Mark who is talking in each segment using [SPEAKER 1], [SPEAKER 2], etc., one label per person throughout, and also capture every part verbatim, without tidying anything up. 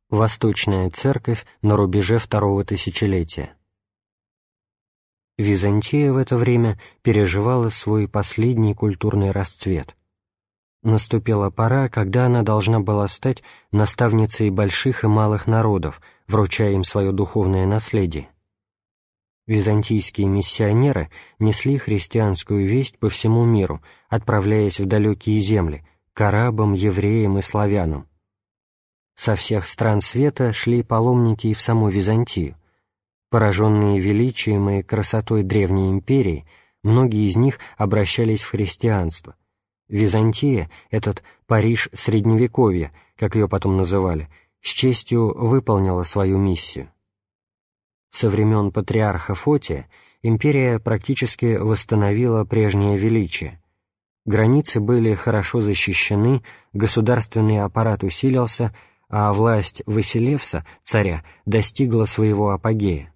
[SPEAKER 1] Восточная Церковь на рубеже второго тысячелетия. Византия в это время переживала свой последний культурный расцвет. Наступила пора, когда она должна была стать наставницей больших и малых народов, вручая им свое духовное наследие. Византийские миссионеры несли христианскую весть по всему миру, отправляясь в далекие земли, к арабам, евреям и славянам. Со всех стран света шли паломники и в саму Византию. Пораженные величием и красотой древней империи, многие из них обращались в христианство. Византия, этот Париж Средневековья, как ее потом называли, с честью выполнила свою миссию. Со времен патриарха Фотия империя практически восстановила прежнее величие. Границы были хорошо защищены, государственный аппарат усилился, а власть Василевса, царя, достигла своего апогея.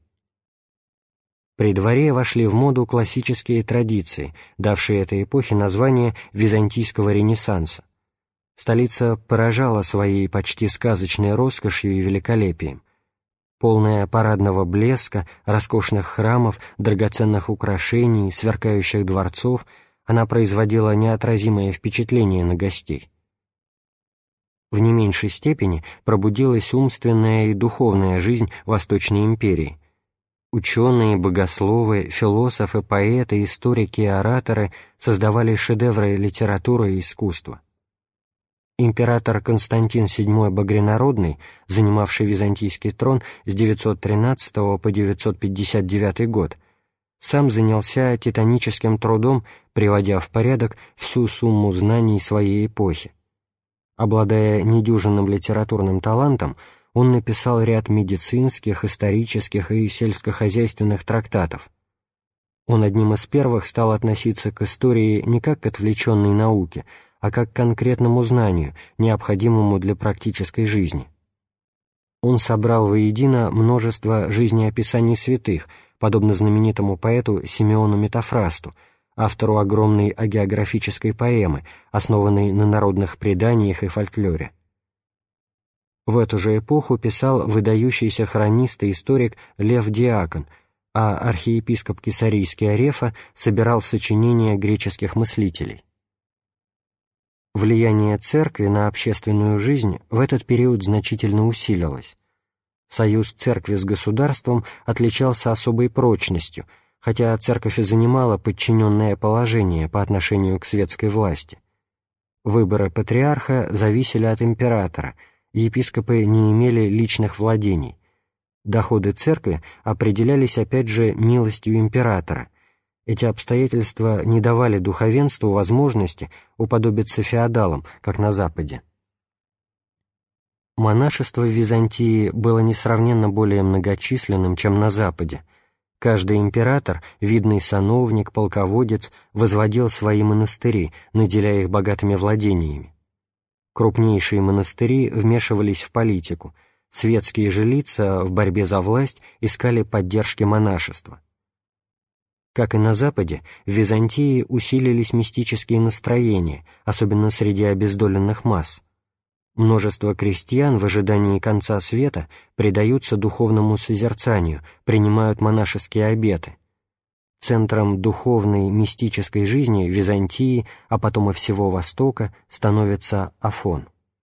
[SPEAKER 1] При дворе вошли в моду классические традиции, давшие этой эпохе название Византийского Ренессанса. Столица поражала своей почти сказочной роскошью и великолепием. Полная парадного блеска, роскошных храмов, драгоценных украшений, сверкающих дворцов, она производила неотразимое впечатление на гостей. В не меньшей степени пробудилась умственная и духовная жизнь Восточной империи. Ученые, богословы, философы, поэты, историки и ораторы создавали шедевры литературы и искусства. Император Константин седьмой Багрянародный, занимавший византийский трон с девятьсот тринадцатого по девятьсот пятьдесят девятый год, сам занялся титаническим трудом, приводя в порядок всю сумму знаний своей эпохи. Обладая недюжинным литературным талантом, он написал ряд медицинских, исторических и сельскохозяйственных трактатов. Он одним из первых стал относиться к истории не как к отвлеченной науке, а как к конкретному знанию, необходимому для практической жизни. Он собрал воедино множество жизнеописаний святых, подобно знаменитому поэту Симеону Метафрасту, автору огромной агеографической поэмы, основанной на народных преданиях и фольклоре. В эту же эпоху писал выдающийся хронист и историк Лев Диакон, а архиепископ Кесарийский Арефа собирал сочинения греческих мыслителей. Влияние церкви на общественную жизнь в этот период значительно усилилось. Союз церкви с государством отличался особой прочностью, хотя церковь и занимала подчиненное положение по отношению к светской власти. Выборы патриарха зависели от императора, епископы не имели личных владений. Доходы церкви определялись опять же милостью императора. Эти обстоятельства не давали духовенству возможности уподобиться феодалам, как на Западе. Монашество в Византии было несравненно более многочисленным, чем на Западе. Каждый император, видный сановник, полководец, возводил свои монастыри, наделяя их богатыми владениями. Крупнейшие монастыри вмешивались в политику, светские же лица в борьбе за власть искали поддержки монашества. Как и на Западе, в Византии усилились мистические настроения, особенно среди обездоленных масс. Множество крестьян в ожидании конца света предаются духовному созерцанию, принимают монашеские обеты. Центром духовной мистической жизни Византии, а потом и всего Востока, становится Афон.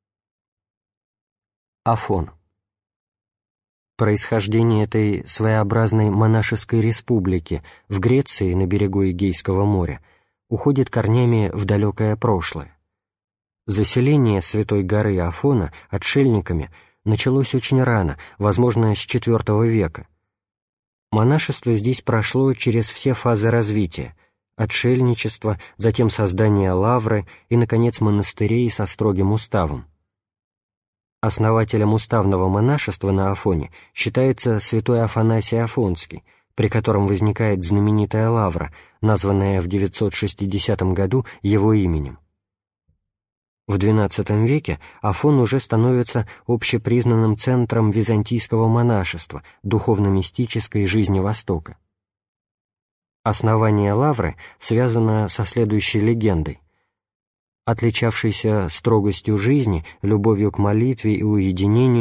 [SPEAKER 1] Афон. Происхождение этой своеобразной монашеской республики в Греции на берегу Эгейского моря уходит корнями в далекое прошлое. Заселение Святой горы Афона отшельниками началось очень рано, возможно, с четвёртого века. Монашество здесь прошло через все фазы развития – отшельничество, затем создание лавры и, наконец, монастырей со строгим уставом. Основателем уставного монашества на Афоне считается святой Афанасий Афонский, при котором возникает знаменитая лавра, названная в девятьсот шестидесятом году его именем. В двенадцатом веке Афон уже становится общепризнанным центром византийского монашества, духовно-мистической жизни Востока. Основание лавры связано со следующей легендой. Отличавшийся строгостью жизни, любовью к молитве и уединению,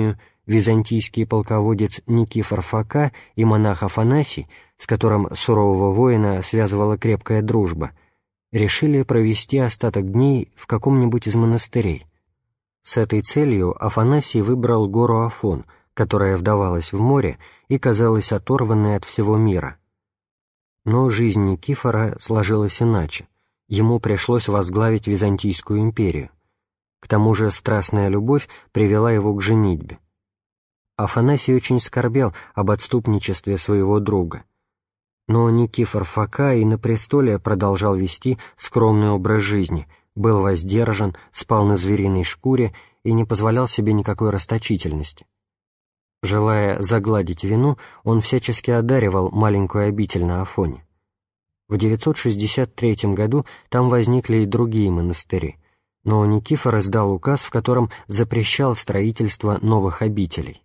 [SPEAKER 1] византийский полководец Никифор Фока и монах Афанасий, с которым сурового воина связывала крепкая дружба, решили провести остаток дней в каком-нибудь из монастырей. С этой целью Афанасий выбрал гору Афон, которая вдавалась в море и казалась оторванной от всего мира. Но жизнь Никифора сложилась иначе. Ему пришлось возглавить Византийскую империю. К тому же страстная любовь привела его к женитьбе. Афанасий очень скорбел об отступничестве своего друга. Но Никифор Фока и на престоле продолжал вести скромный образ жизни, был воздержан, спал на звериной шкуре и не позволял себе никакой расточительности. Желая загладить вину, он всячески одаривал маленькую обитель на Афоне. В девятьсот шестьдесят третьем году там возникли и другие монастыри, но Никифор издал указ, в котором запрещал строительство новых обителей.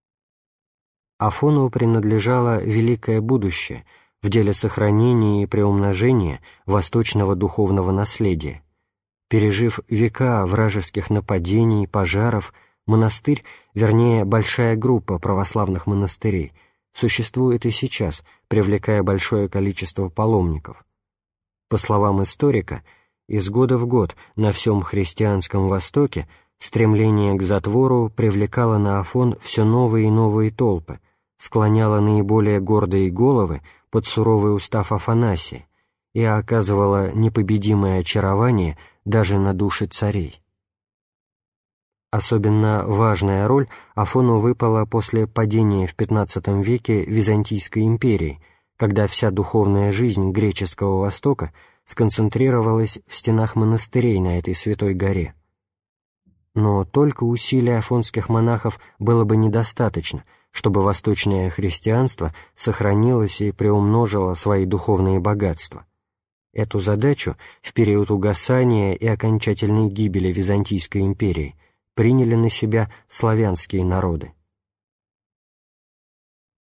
[SPEAKER 1] Афону принадлежало великое будущее в деле сохранения и приумножения восточного духовного наследия. Пережив века вражеских нападений, пожаров, монастырь, вернее, большая группа православных монастырей, существует и сейчас, привлекая большое количество паломников. По словам историка, из года в год на всем христианском Востоке стремление к затвору привлекало на Афон все новые и новые толпы, склоняло наиболее гордые головы под суровый устав Афанасия и оказывало непобедимое очарование даже на души царей. Особенно важная роль Афону выпала после падения в пятнадцатом веке Византийской империи, когда вся духовная жизнь греческого Востока сконцентрировалась в стенах монастырей на этой святой горе. Но только усилий афонских монахов было бы недостаточно, чтобы восточное христианство сохранилось и приумножило свои духовные богатства. Эту задачу в период угасания и окончательной гибели Византийской империи приняли на себя славянские народы.